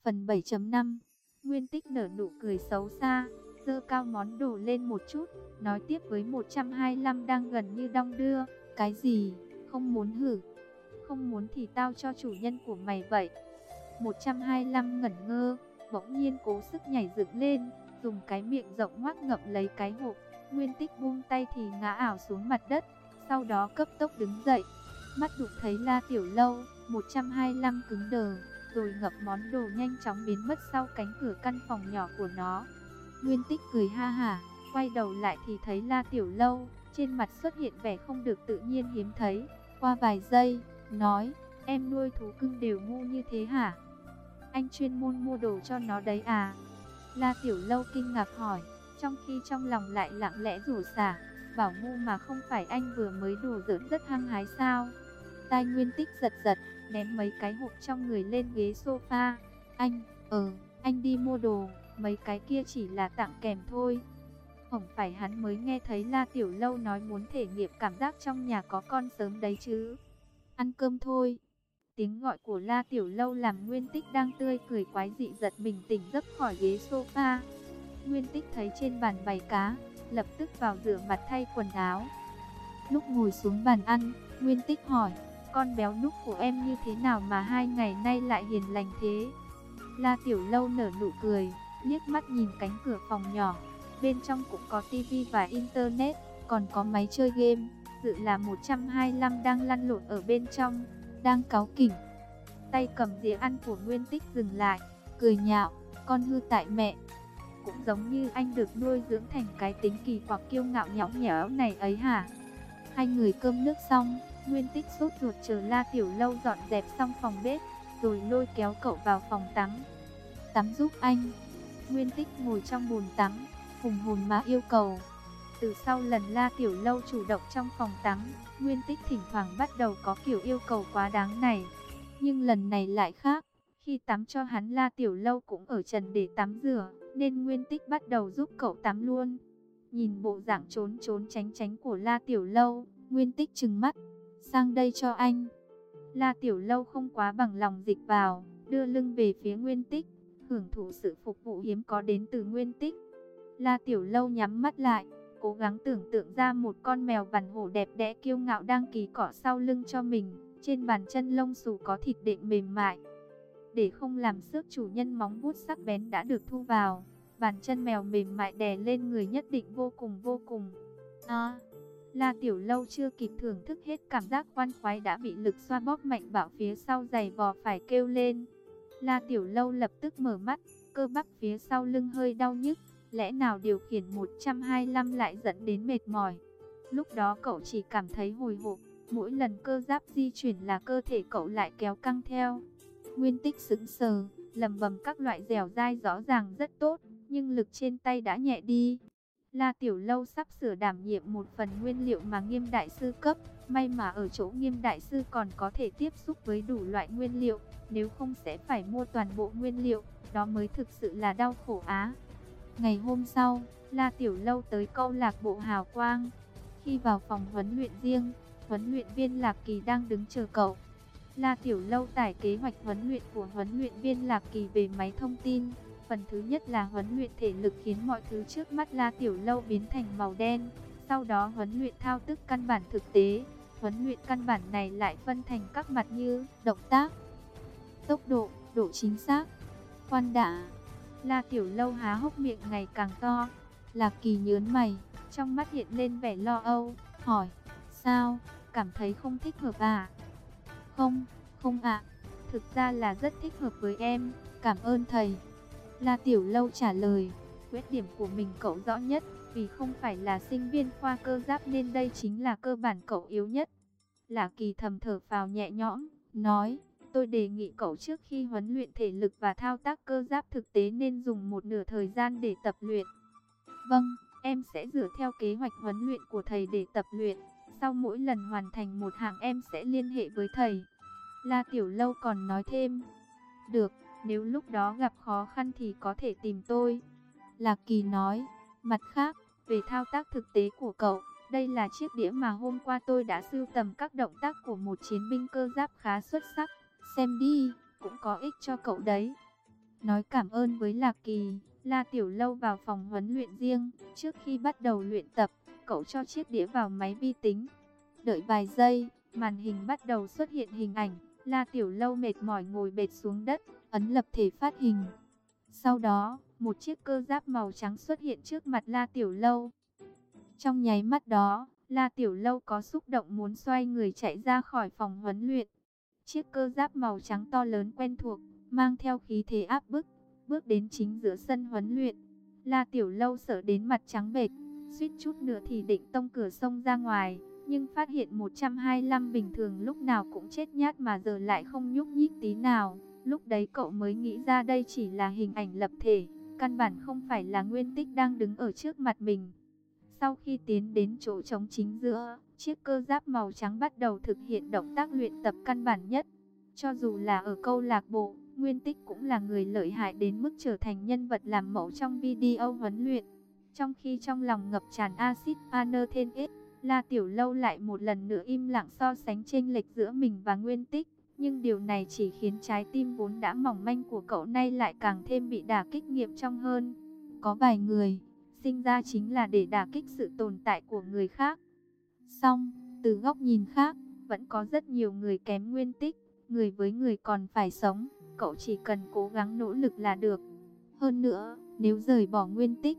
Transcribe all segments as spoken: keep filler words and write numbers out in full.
Phần bảy chấm năm. Nguyên Tích nở nụ cười xấu xa, giơ cao món đồ lên một chút, nói tiếp với một trăm hai mươi lăm đang gần như đong đưa, cái gì, không muốn hử? Không muốn thì tao cho chủ nhân của mày vậy. một trăm hai mươi lăm ngẩn ngơ, bỗng nhiên cố sức nhảy dựng lên, dùng cái miệng rộng ngoác ngậm lấy cái hộp. Nguyên Tích buông tay thì ngã ảo xuống mặt đất, sau đó cấp tốc đứng dậy. Mắt đụng thấy La Tiểu Lâu, một trăm hai mươi lăm cứng đờ, rồi ngậm món đồ nhanh chóng biến mất sau cánh cửa căn phòng nhỏ của nó. Nguyên Tích cười ha hả, quay đầu lại thì thấy La Tiểu Lâu, trên mặt xuất hiện vẻ không được tự nhiên hiếm thấy. Qua vài giây, nói, em nuôi thú cưng đều ngu như thế hả? Anh chuyên môn mua đồ cho nó đấy à? La Tiểu Lâu kinh ngạc hỏi, trong khi trong lòng lại lặng lẽ rủa xả, bảo ngu mà không phải anh vừa mới đùa giỡn rất hăng hái sao? Tai Nguyên Tích giật giật, ném mấy cái hộp trong người lên ghế sofa. Anh, ờ, anh đi mua đồ, mấy cái kia chỉ là tặng kèm thôi. Không phải hắn mới nghe thấy La Tiểu Lâu nói muốn thể nghiệm cảm giác trong nhà có con sớm đấy chứ. Ăn cơm thôi. Tiếng gọi của La Tiểu Lâu làm Nguyên Tích đang tươi cười quái dị giật mình tỉnh giấc khỏi ghế sofa. Nguyên Tích thấy trên bàn bày cá, lập tức vào rửa mặt thay quần áo. Lúc ngồi xuống bàn ăn, Nguyên Tích hỏi, con béo núc của em như thế nào mà hai ngày nay lại hiền lành thế? La Tiểu Lâu nở nụ cười, liếc mắt nhìn cánh cửa phòng nhỏ. Bên trong cũng có tivi và internet, còn có máy chơi game. Dự là một trăm hai mươi lăm đang lăn lộn ở bên trong, đang cáu kỉnh. Tay cầm dĩa ăn của Nguyên Tích dừng lại, cười nhạo, con hư tại mẹ. Cũng giống như anh được nuôi dưỡng thành cái tính kỳ quặc kiêu ngạo nhõng nhẽo này ấy hả? Hai người cơm nước xong, Nguyên Tích sốt ruột chờ La Tiểu Lâu dọn dẹp xong phòng bếp, rồi lôi kéo cậu vào phòng tắm. Tắm giúp anh. Nguyên Tích ngồi trong bồn tắm, hùng hồn mà yêu cầu. Từ sau lần La Tiểu Lâu chủ động trong phòng tắm, Nguyên Tích thỉnh thoảng bắt đầu có kiểu yêu cầu quá đáng này. Nhưng lần này lại khác, khi tắm cho hắn La Tiểu Lâu cũng ở trần để tắm rửa, nên Nguyên Tích bắt đầu giúp cậu tắm luôn. Nhìn bộ dạng trốn trốn tránh tránh của La Tiểu Lâu, Nguyên Tích trừng mắt, sang đây cho anh. La Tiểu Lâu không quá bằng lòng dịch vào, đưa lưng về phía Nguyên Tích, hưởng thụ sự phục vụ hiếm có đến từ Nguyên Tích. La Tiểu Lâu nhắm mắt lại, cố gắng tưởng tượng ra một con mèo vằn hổ đẹp đẽ kiêu ngạo đang kỳ cọ sau lưng cho mình, trên bàn chân lông xù có thịt đệm mềm mại. Để không làm xước chủ nhân, móng vuốt sắc bén đã được thu vào, bàn chân mèo mềm mại đè lên người nhất định vô cùng vô cùng. À, La Tiểu Lâu chưa kịp thưởng thức hết cảm giác khoan khoái đã bị lực xoa bóp mạnh bạo phía sau giày vò phải kêu lên. La Tiểu Lâu lập tức mở mắt, cơ bắp phía sau lưng hơi đau nhức. Lẽ nào điều khiển một trăm hai mươi lăm lại dẫn đến mệt mỏi? Lúc đó cậu chỉ cảm thấy hồi hộp, mỗi lần cơ giáp di chuyển là cơ thể cậu lại kéo căng theo. Nguyên Tích sững sờ, lẩm bẩm các loại dẻo dai rõ ràng rất tốt, nhưng lực trên tay đã nhẹ đi. La Tiểu Lâu sắp sửa đảm nhiệm một phần nguyên liệu mà Nghiêm đại sư cấp, may mà ở chỗ Nghiêm đại sư còn có thể tiếp xúc với đủ loại nguyên liệu, nếu không sẽ phải mua toàn bộ nguyên liệu, đó mới thực sự là đau khổ á. Ngày hôm sau, La Tiểu Lâu tới câu lạc bộ Hào Quang. Khi vào phòng huấn luyện riêng, huấn luyện viên Lạc Kỳ đang đứng chờ cậu. La Tiểu Lâu tải kế hoạch huấn luyện của huấn luyện viên Lạc Kỳ về máy thông tin. Phần thứ nhất là huấn luyện thể lực khiến mọi thứ trước mắt La Tiểu Lâu biến thành màu đen. Sau đó huấn luyện thao tác căn bản thực tế. Huấn luyện căn bản này lại phân thành các mặt như động tác, tốc độ, độ chính xác. Khoan đã. La Tiểu Lâu há hốc miệng ngày càng to. Lạc Kỳ nhớn mày, trong mắt hiện lên vẻ lo âu, hỏi, sao, cảm thấy không thích hợp à? Không, không ạ, thực ra là rất thích hợp với em, cảm ơn thầy. La Tiểu Lâu trả lời, khuyết điểm của mình cậu rõ nhất, vì không phải là sinh viên khoa cơ giáp nên đây chính là cơ bản cậu yếu nhất. Lạc Kỳ thầm thở phào nhẹ nhõm, nói, tôi đề nghị cậu trước khi huấn luyện thể lực và thao tác cơ giáp thực tế nên dùng một nửa thời gian để tập luyện. Vâng, em sẽ dựa theo kế hoạch huấn luyện của thầy để tập luyện. Sau mỗi lần hoàn thành một hạng em sẽ liên hệ với thầy. La Tiểu Lâu còn nói thêm, được, nếu lúc đó gặp khó khăn thì có thể tìm tôi. Lạc Kỳ nói, mặt khác, về thao tác thực tế của cậu, đây là chiếc đĩa mà hôm qua tôi đã sưu tầm các động tác của một chiến binh cơ giáp khá xuất sắc. Xem đi, cũng có ích cho cậu đấy. nói cảm ơn với Lạc Kỳ. La Tiểu Lâu vào phòng huấn luyện riêng, trước khi bắt đầu luyện tập, cậu cho chiếc đĩa vào máy vi tính. Đợi vài giây, màn hình bắt đầu xuất hiện hình ảnh, La Tiểu Lâu mệt mỏi ngồi bệt xuống đất, ấn lập thể phát hình. Sau đó, một chiếc cơ giáp màu trắng xuất hiện trước mặt La Tiểu Lâu. Trong nháy mắt đó, La Tiểu Lâu có xúc động muốn xoay người chạy ra khỏi phòng huấn luyện. Chiếc cơ giáp màu trắng to lớn quen thuộc, mang theo khí thế áp bức, bước đến chính giữa sân huấn luyện. La Tiểu Lâu sợ đến mặt trắng bệch, suýt chút nữa thì định tông cửa xông ra ngoài, nhưng phát hiện một trăm hai mươi lăm bình thường lúc nào cũng chết nhát mà giờ lại không nhúc nhích tí nào. Lúc đấy cậu mới nghĩ ra đây chỉ là hình ảnh lập thể, căn bản không phải là Nguyên Tích đang đứng ở trước mặt mình. Sau khi tiến đến chỗ trống chính giữa, chiếc cơ giáp màu trắng bắt đầu thực hiện động tác luyện tập căn bản nhất. Cho dù là ở câu lạc bộ, Nguyên Tích cũng là người lợi hại đến mức trở thành nhân vật làm mẫu trong video huấn luyện. Trong khi trong lòng ngập tràn axit pantothenate, La Tiểu Lâu lại một lần nữa im lặng so sánh chênh lệch giữa mình và Nguyên Tích. Nhưng điều này chỉ khiến trái tim vốn đã mỏng manh của cậu nay lại càng thêm bị đả kích nghiêm trọng hơn. Có vài người sinh ra chính là để đả kích sự tồn tại của người khác. Song, từ góc nhìn khác, vẫn có rất nhiều người kém Nguyên Tích. Người với người còn phải sống, cậu chỉ cần cố gắng nỗ lực là được. Hơn nữa, nếu rời bỏ Nguyên Tích,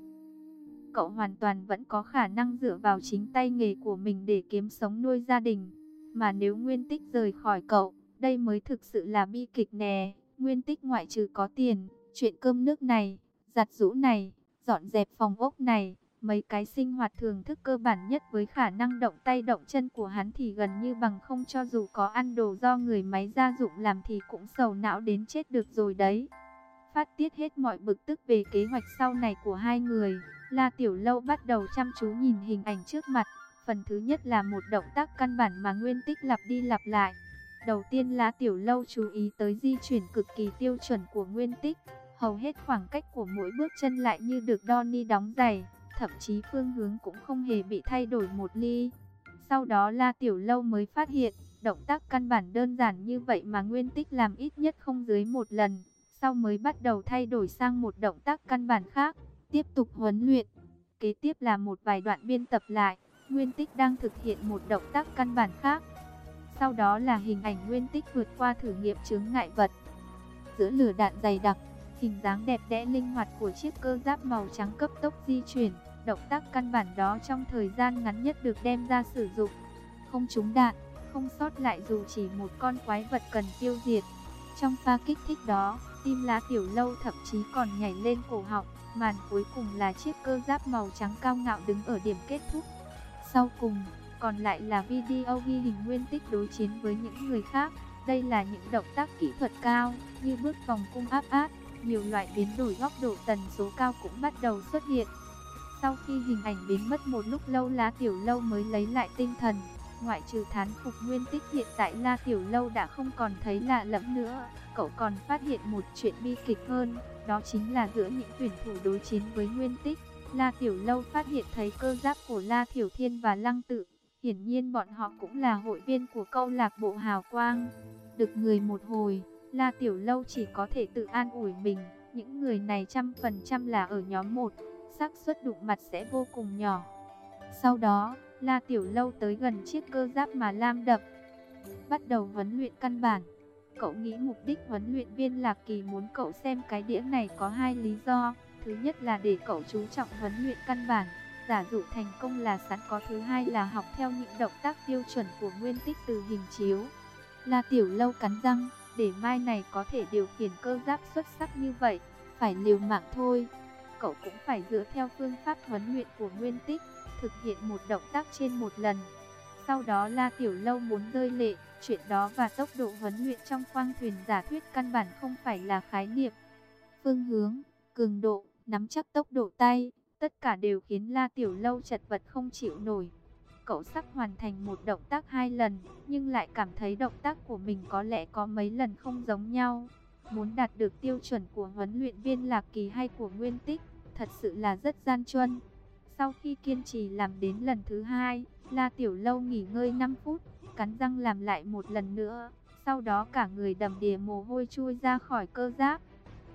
cậu hoàn toàn vẫn có khả năng dựa vào chính tay nghề của mình để kiếm sống nuôi gia đình. Mà nếu Nguyên Tích rời khỏi cậu, đây mới thực sự là bi kịch nè. Nguyên Tích ngoại trừ có tiền, chuyện cơm nước này, giặt giũ này, dọn dẹp phòng ốc này, mấy cái sinh hoạt thường thức cơ bản nhất với khả năng động tay động chân của hắn thì gần như bằng không. Cho dù có ăn đồ do người máy gia dụng làm thì cũng sầu não đến chết được rồi đấy. Phát tiết hết mọi bực tức về kế hoạch sau này của hai người, La Tiểu Lâu bắt đầu chăm chú nhìn hình ảnh trước mặt. Phần thứ nhất là một động tác căn bản mà Nguyên Tích lặp đi lặp lại. Đầu tiên La Tiểu Lâu chú ý tới di chuyển cực kỳ tiêu chuẩn của Nguyên Tích. Hầu hết khoảng cách của mỗi bước chân lại như được đo ni đóng giày, thậm chí phương hướng cũng không hề bị thay đổi một ly. Sau đó La Tiểu Lâu mới phát hiện, động tác căn bản đơn giản như vậy mà Nguyên Tích làm ít nhất không dưới một lần. Sau mới bắt đầu thay đổi sang một động tác căn bản khác, tiếp tục huấn luyện. Kế tiếp là một vài đoạn biên tập lại, Nguyên Tích đang thực hiện một động tác căn bản khác. Sau đó là hình ảnh Nguyên Tích vượt qua thử nghiệm chướng ngại vật. Giữa lửa đạn dày đặc, hình dáng đẹp đẽ linh hoạt của chiếc cơ giáp màu trắng cấp tốc di chuyển. Động tác căn bản đó trong thời gian ngắn nhất được đem ra sử dụng. Không trúng đạn, không sót lại dù chỉ một con quái vật cần tiêu diệt. Trong pha kích thích đó, tim La Tiểu Lâu thậm chí còn nhảy lên cổ họng. Màn cuối cùng là chiếc cơ giáp màu trắng cao ngạo đứng ở điểm kết thúc. Sau cùng, còn lại là video ghi hình Nguyên Tích đối chiến với những người khác. Đây là những động tác kỹ thuật cao, như bước vòng cung áp át. Nhiều loại biến đổi góc độ tần số cao cũng bắt đầu xuất hiện. Sau khi hình ảnh biến mất một lúc lâu, La Tiểu Lâu mới lấy lại tinh thần. Ngoại trừ thán phục Nguyên Tích hiện tại La Tiểu Lâu đã không còn thấy lạ lẫm nữa. Cậu còn phát hiện một chuyện bi kịch hơn, đó chính là giữa những tuyển thủ đối chiến với Nguyên Tích, La Tiểu Lâu phát hiện thấy cơ giáp của La Thiểu Thiên và Lăng Tự. Hiển nhiên bọn họ cũng là hội viên của câu lạc bộ Hào Quang. Được người một hồi, La Tiểu Lâu chỉ có thể tự an ủi mình, những người này trăm phần trăm là ở nhóm một, xác suất đụng mặt sẽ vô cùng nhỏ. Sau đó, La Tiểu Lâu tới gần chiếc cơ giáp mà Lam đập, bắt đầu huấn luyện căn bản. Cậu nghĩ mục đích huấn luyện viên Lạc Kỳ muốn cậu xem cái đĩa này có hai lý do. Thứ nhất là để cậu chú trọng huấn luyện căn bản, giả dụ thành công là sẵn có. Thứ hai là học theo những động tác tiêu chuẩn của Nguyên Tích từ hình chiếu. La Tiểu Lâu cắn răng, để mai này có thể điều khiển cơ giáp xuất sắc như vậy, phải liều mạng thôi. Cậu cũng phải dựa theo phương pháp huấn luyện của Nguyên Tích, thực hiện một động tác trên một lần. Sau đó La Tiểu Lâu muốn rơi lệ, chuyện đó và tốc độ huấn luyện trong khoang thuyền giả thuyết căn bản không phải là khái niệm. Phương hướng, cường độ, nắm chắc tốc độ tay, tất cả đều khiến La Tiểu Lâu chật vật không chịu nổi. Cậu sắp hoàn thành một động tác hai lần, nhưng lại cảm thấy động tác của mình có lẽ có mấy lần không giống nhau. Muốn đạt được tiêu chuẩn của huấn luyện viên Lạc Kỳ hay của Nguyên Tích, thật sự là rất gian truân. Sau khi kiên trì làm đến lần thứ hai, La Tiểu Lâu nghỉ ngơi năm phút, cắn răng làm lại một lần nữa. Sau đó cả người đầm đìa mồ hôi chui ra khỏi cơ giáp.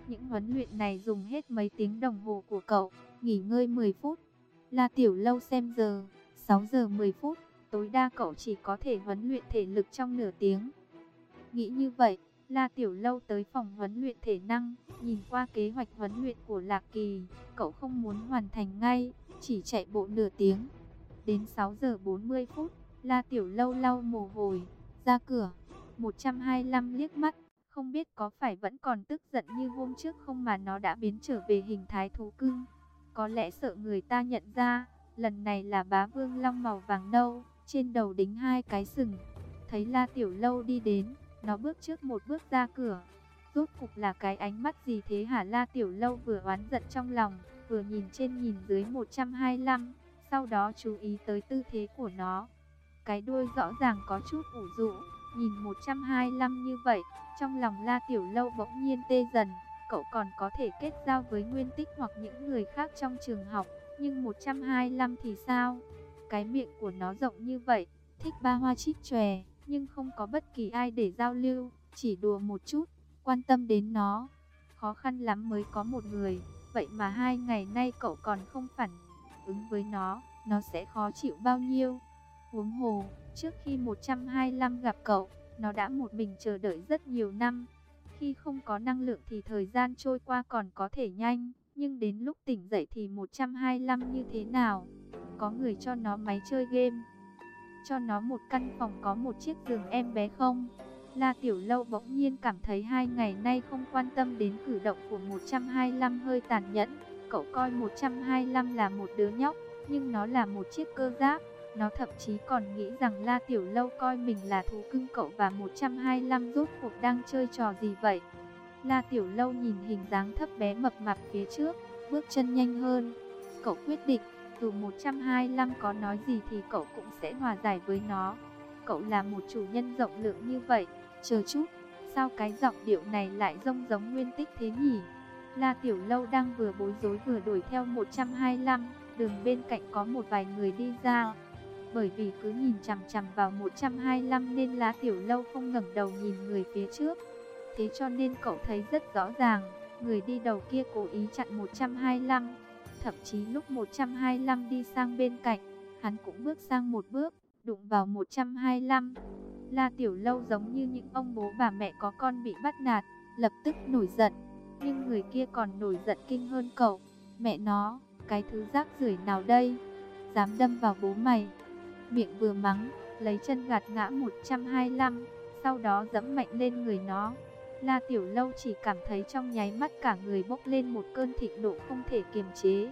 Những huấn luyện này dùng hết mấy tiếng đồng hồ của cậu, nghỉ ngơi mười phút. La Tiểu Lâu xem giờ, sáu giờ mười phút, tối đa cậu chỉ có thể huấn luyện thể lực trong nửa tiếng. Nghĩ như vậy, La Tiểu Lâu tới phòng huấn luyện thể năng, nhìn qua kế hoạch huấn luyện của Lạc Kỳ, cậu không muốn hoàn thành ngay, chỉ chạy bộ nửa tiếng. Đến sáu giờ bốn mươi phút, La Tiểu Lâu lau mồ hôi, ra cửa. một trăm hai mươi lăm liếc mắt, không biết có phải vẫn còn tức giận như hôm trước không mà nó đã biến trở về hình thái thú cưng. Có lẽ sợ người ta nhận ra, lần này là bá vương long màu vàng nâu, trên đầu đính hai cái sừng. Thấy La Tiểu Lâu đi đến, nó bước trước một bước ra cửa. Rốt cục là cái ánh mắt gì thế hả? La Tiểu Lâu vừa oán giận trong lòng, vừa nhìn trên nhìn dưới một trăm hai mươi lăm, sau đó chú ý tới tư thế của nó. Cái đuôi rõ ràng có chút ủ rũ, nhìn một trăm hai mươi lăm như vậy, trong lòng La Tiểu Lâu bỗng nhiên tê dần. Cậu còn có thể kết giao với Nguyên Tích hoặc những người khác trong trường học, nhưng một trăm hai mươi lăm thì sao? Cái miệng của nó rộng như vậy, thích ba hoa trích chòe, nhưng không có bất kỳ ai để giao lưu, chỉ đùa một chút, quan tâm đến nó. Khó khăn lắm mới có một người, vậy mà hai ngày nay cậu còn không phản ứng với nó, nó sẽ khó chịu bao nhiêu. Huống hồ, trước khi một trăm hai mươi lăm gặp cậu, nó đã một mình chờ đợi rất nhiều năm. Khi không có năng lượng thì thời gian trôi qua còn có thể nhanh, nhưng đến lúc tỉnh dậy thì một trăm hai mươi lăm như thế nào? Có người cho nó máy chơi game, cho nó một căn phòng có một chiếc giường em bé không? La Tiểu Lâu bỗng nhiên cảm thấy hai ngày nay không quan tâm đến cử động của một trăm hai mươi lăm hơi tàn nhẫn. Cậu coi một trăm hai mươi lăm là một đứa nhóc, nhưng nó là một chiếc cơ giáp. Nó thậm chí còn nghĩ rằng La Tiểu Lâu coi mình là thú cưng. Cậu và một trăm hai mươi lăm rốt cuộc đang chơi trò gì vậy? La Tiểu Lâu nhìn hình dáng thấp bé mập mạp phía trước, bước chân nhanh hơn. Cậu quyết định, dù một trăm hai mươi lăm có nói gì thì cậu cũng sẽ hòa giải với nó. Cậu là một chủ nhân rộng lượng như vậy. Chờ chút, sao cái giọng điệu này lại rông giống Nguyên Tích thế nhỉ? La Tiểu Lâu đang vừa bối rối vừa đuổi theo một trăm hai mươi lăm, đường bên cạnh có một vài người đi ra. Bởi vì cứ nhìn chằm chằm vào một trăm hai mươi lăm nên La Tiểu Lâu không ngẩng đầu nhìn người phía trước. Thế cho nên cậu thấy rất rõ ràng, người đi đầu kia cố ý chặn một trăm hai mươi lăm. Thậm chí lúc một trăm hai mươi lăm đi sang bên cạnh, hắn cũng bước sang một bước, đụng vào một trăm hai mươi lăm. La Tiểu Lâu giống như những ông bố bà mẹ có con bị bắt nạt, lập tức nổi giận. Nhưng người kia còn nổi giận kinh hơn cậu. Mẹ nó, cái thứ rác rưởi nào đây? Dám đâm vào bố mày. Miệng vừa mắng, lấy chân gạt ngã một trăm hai mươi lăm, sau đó giẫm mạnh lên người nó. La Tiểu Lâu chỉ cảm thấy trong nháy mắt cả người bốc lên một cơn thịnh nộ không thể kiềm chế.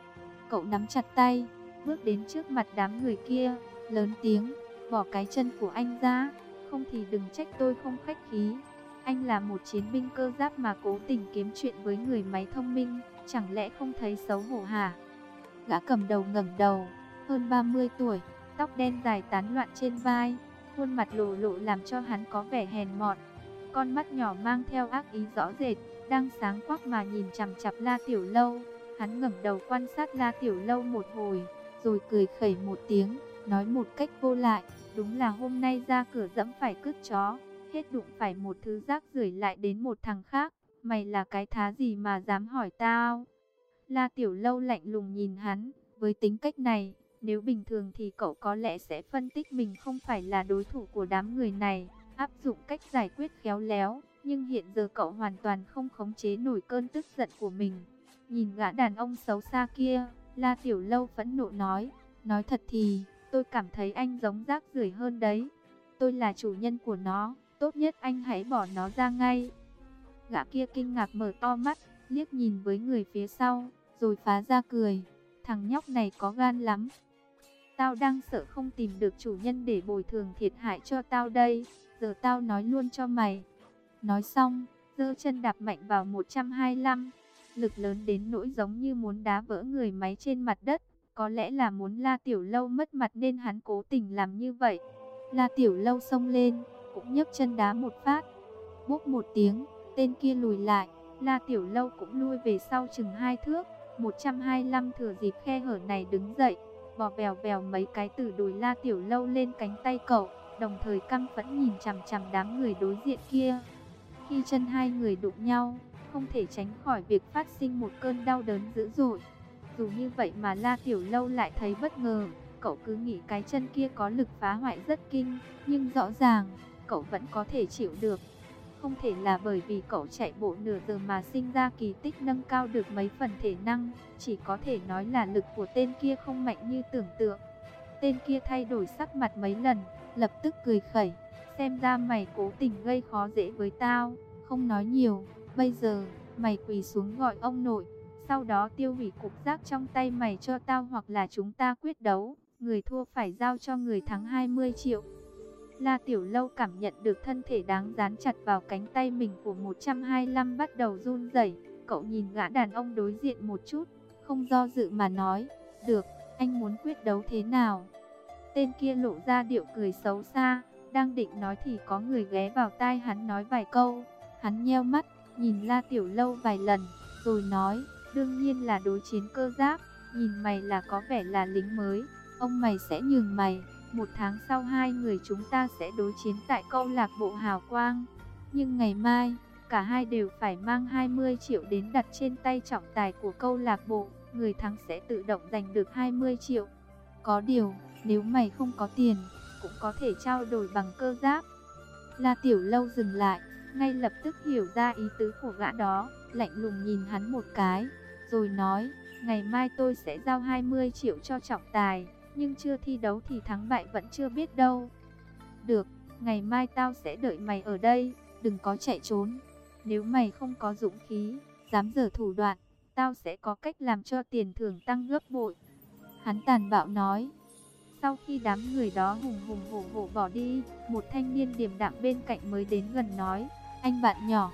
Cậu nắm chặt tay, bước đến trước mặt đám người kia, lớn tiếng, bỏ cái chân của anh ra, không thì đừng trách tôi không khách khí. Anh là một chiến binh cơ giáp mà cố tình kiếm chuyện với người máy thông minh, chẳng lẽ không thấy xấu hổ hả? Gã cầm đầu ngẩng đầu, hơn ba mươi tuổi, tóc đen dài tán loạn trên vai, khuôn mặt lồ lộ làm cho hắn có vẻ hèn mọn. Con mắt nhỏ mang theo ác ý rõ rệt, đang sáng quắc mà nhìn chằm chằm La Tiểu Lâu. Hắn ngẩng đầu quan sát La Tiểu Lâu một hồi, rồi cười khẩy một tiếng, nói một cách vô lại, đúng là hôm nay ra cửa dẫm phải cứt chó, hết đụng phải một thứ rác rưởi lại đến một thằng khác, mày là cái thá gì mà dám hỏi tao? La Tiểu Lâu lạnh lùng nhìn hắn, với tính cách này, nếu bình thường thì cậu có lẽ sẽ phân tích mình không phải là đối thủ của đám người này, áp dụng cách giải quyết khéo léo, nhưng hiện giờ cậu hoàn toàn không khống chế nổi cơn tức giận của mình. Nhìn gã đàn ông xấu xa kia, La Tiểu Lâu phẫn nộ nói, nói thật thì, tôi cảm thấy anh giống rác rưởi hơn đấy. Tôi là chủ nhân của nó, tốt nhất anh hãy bỏ nó ra ngay. Gã kia kinh ngạc mở to mắt, liếc nhìn với người phía sau, rồi phá ra cười. Thằng nhóc này có gan lắm. Tao đang sợ không tìm được chủ nhân để bồi thường thiệt hại cho tao đây. Giờ tao nói luôn cho mày. Nói xong, giơ chân đạp mạnh vào một trăm hai mươi lăm. Lực lớn đến nỗi giống như muốn đá vỡ người máy trên mặt đất. Có lẽ là muốn La Tiểu Lâu mất mặt nên hắn cố tình làm như vậy. La Tiểu Lâu xông lên, cũng nhấc chân đá một phát. Bốp một tiếng, tên kia lùi lại. La Tiểu Lâu cũng lui về sau chừng hai thước. một trăm hai mươi lăm thừa dịp khe hở này đứng dậy, bò bèo bèo mấy cái từ đùi La Tiểu Lâu lên cánh tay cậu, đồng thời căm phẫn nhìn chằm chằm đám người đối diện kia. Khi chân hai người đụng nhau, không thể tránh khỏi việc phát sinh một cơn đau đớn dữ dội. Dù như vậy mà La Tiểu Lâu lại thấy bất ngờ, cậu cứ nghĩ cái chân kia có lực phá hoại rất kinh, nhưng rõ ràng, cậu vẫn có thể chịu được. Không thể là bởi vì cậu chạy bộ nửa giờ mà sinh ra kỳ tích nâng cao được mấy phần thể năng, chỉ có thể nói là lực của tên kia không mạnh như tưởng tượng. Tên kia thay đổi sắc mặt mấy lần, lập tức cười khẩy, xem ra mày cố tình gây khó dễ với tao, không nói nhiều, bây giờ, mày quỳ xuống gọi ông nội, sau đó tiêu hủy cục giác trong tay mày cho tao hoặc là chúng ta quyết đấu, người thua phải giao cho người thắng hai mươi triệu. La Tiểu Lâu cảm nhận được thân thể đáng dán chặt vào cánh tay mình của một trăm hai mươi lăm bắt đầu run rẩy. Cậu nhìn gã đàn ông đối diện một chút, không do dự mà nói, được, anh muốn quyết đấu thế nào? Tên kia lộ ra điệu cười xấu xa, đang định nói thì có người ghé vào tai hắn nói vài câu. Hắn nheo mắt, nhìn La Tiểu Lâu vài lần, rồi nói, đương nhiên là đối chiến cơ giáp, nhìn mày là có vẻ là lính mới, ông mày sẽ nhường mày. Một tháng sau hai người chúng ta sẽ đối chiến tại câu lạc bộ Hào Quang. Nhưng ngày mai, cả hai đều phải mang hai mươi triệu đến đặt trên tay trọng tài của câu lạc bộ. Người thắng sẽ tự động giành được hai mươi triệu. Có điều, nếu mày không có tiền, cũng có thể trao đổi bằng cơ giáp. La Tiểu Lâu dừng lại, ngay lập tức hiểu ra ý tứ của gã đó, lạnh lùng nhìn hắn một cái, rồi nói, ngày mai tôi sẽ giao hai mươi triệu cho trọng tài. Nhưng chưa thi đấu thì thắng bại vẫn chưa biết đâu. Được, ngày mai tao sẽ đợi mày ở đây, đừng có chạy trốn. Nếu mày không có dũng khí, dám giở thủ đoạn, tao sẽ có cách làm cho tiền thưởng tăng gấp bội. Hắn tàn bạo nói. Sau khi đám người đó hùng hùng hổ hổ bỏ đi, một thanh niên điềm đạm bên cạnh mới đến gần nói, anh bạn nhỏ,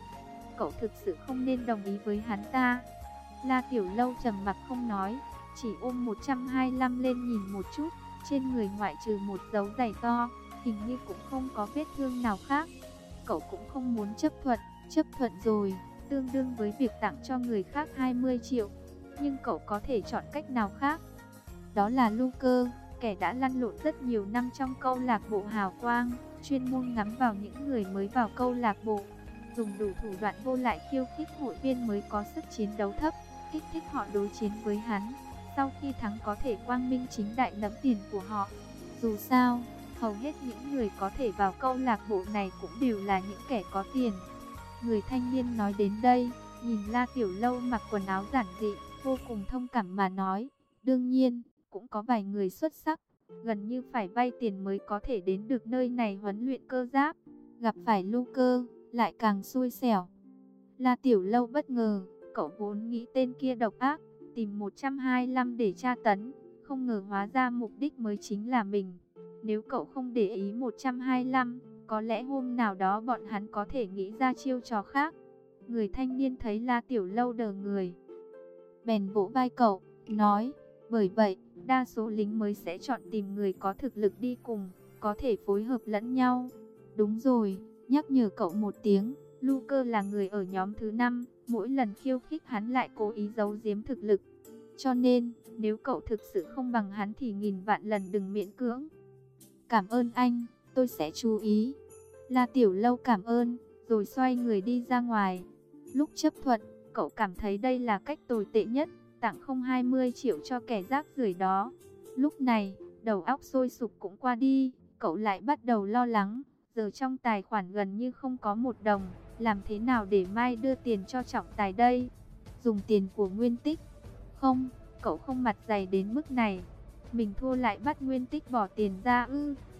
cậu thực sự không nên đồng ý với hắn ta. La Tiểu Lâu trầm mặc không nói, chỉ ôm một trăm hai mươi lăm lên nhìn một chút, trên người ngoại trừ một dấu giày to, hình như cũng không có vết thương nào khác. Cậu cũng không muốn chấp thuận, chấp thuận rồi, tương đương với việc tặng cho người khác hai mươi triệu. Nhưng cậu có thể chọn cách nào khác. Đó là Luker, kẻ đã lăn lộn rất nhiều năm trong câu lạc bộ Hào Quang, chuyên môn ngắm vào những người mới vào câu lạc bộ, dùng đủ thủ đoạn vô lại khiêu khích hội viên mới có sức chiến đấu thấp, kích thích họ đối chiến với hắn. Sau khi thắng có thể quang minh chính đại nắm tiền của họ. Dù sao, hầu hết những người có thể vào câu lạc bộ này cũng đều là những kẻ có tiền. Người thanh niên nói đến đây, nhìn La Tiểu Lâu mặc quần áo giản dị, vô cùng thông cảm mà nói, đương nhiên, cũng có vài người xuất sắc, gần như phải vay tiền mới có thể đến được nơi này huấn luyện cơ giáp. Gặp phải Luker, lại càng xui xẻo. La Tiểu Lâu bất ngờ, cậu vốn nghĩ tên kia độc ác, tìm một trăm hai mươi lăm để tra tấn, không ngờ hóa ra mục đích mới chính là mình. Nếu cậu không để ý một trăm hai mươi lăm, có lẽ hôm nào đó bọn hắn có thể nghĩ ra chiêu trò khác. Người thanh niên thấy La Tiểu Lâu đờ người, bèn vỗ vai cậu, nói, bởi vậy, đa số lính mới sẽ chọn tìm người có thực lực đi cùng, có thể phối hợp lẫn nhau. Đúng rồi, nhắc nhở cậu một tiếng, Luker là người ở nhóm thứ năm, mỗi lần khiêu khích hắn lại cố ý giấu giếm thực lực. Cho nên, nếu cậu thực sự không bằng hắn thì nghìn vạn lần đừng miễn cưỡng. Cảm ơn anh, tôi sẽ chú ý. La Tiểu Lâu cảm ơn, rồi xoay người đi ra ngoài. Lúc chấp thuận, cậu cảm thấy đây là cách tồi tệ nhất, tặng không hai mươi triệu cho kẻ rác rưởi đó. Lúc này, đầu óc sôi sục cũng qua đi, cậu lại bắt đầu lo lắng. Giờ trong tài khoản gần như không có một đồng, làm thế nào để mai đưa tiền cho trọng tài đây? Dùng tiền của Nguyên Tích? Không, cậu không mặt dày đến mức này. Mình thua lại bắt Nguyên Tích bỏ tiền ra ư?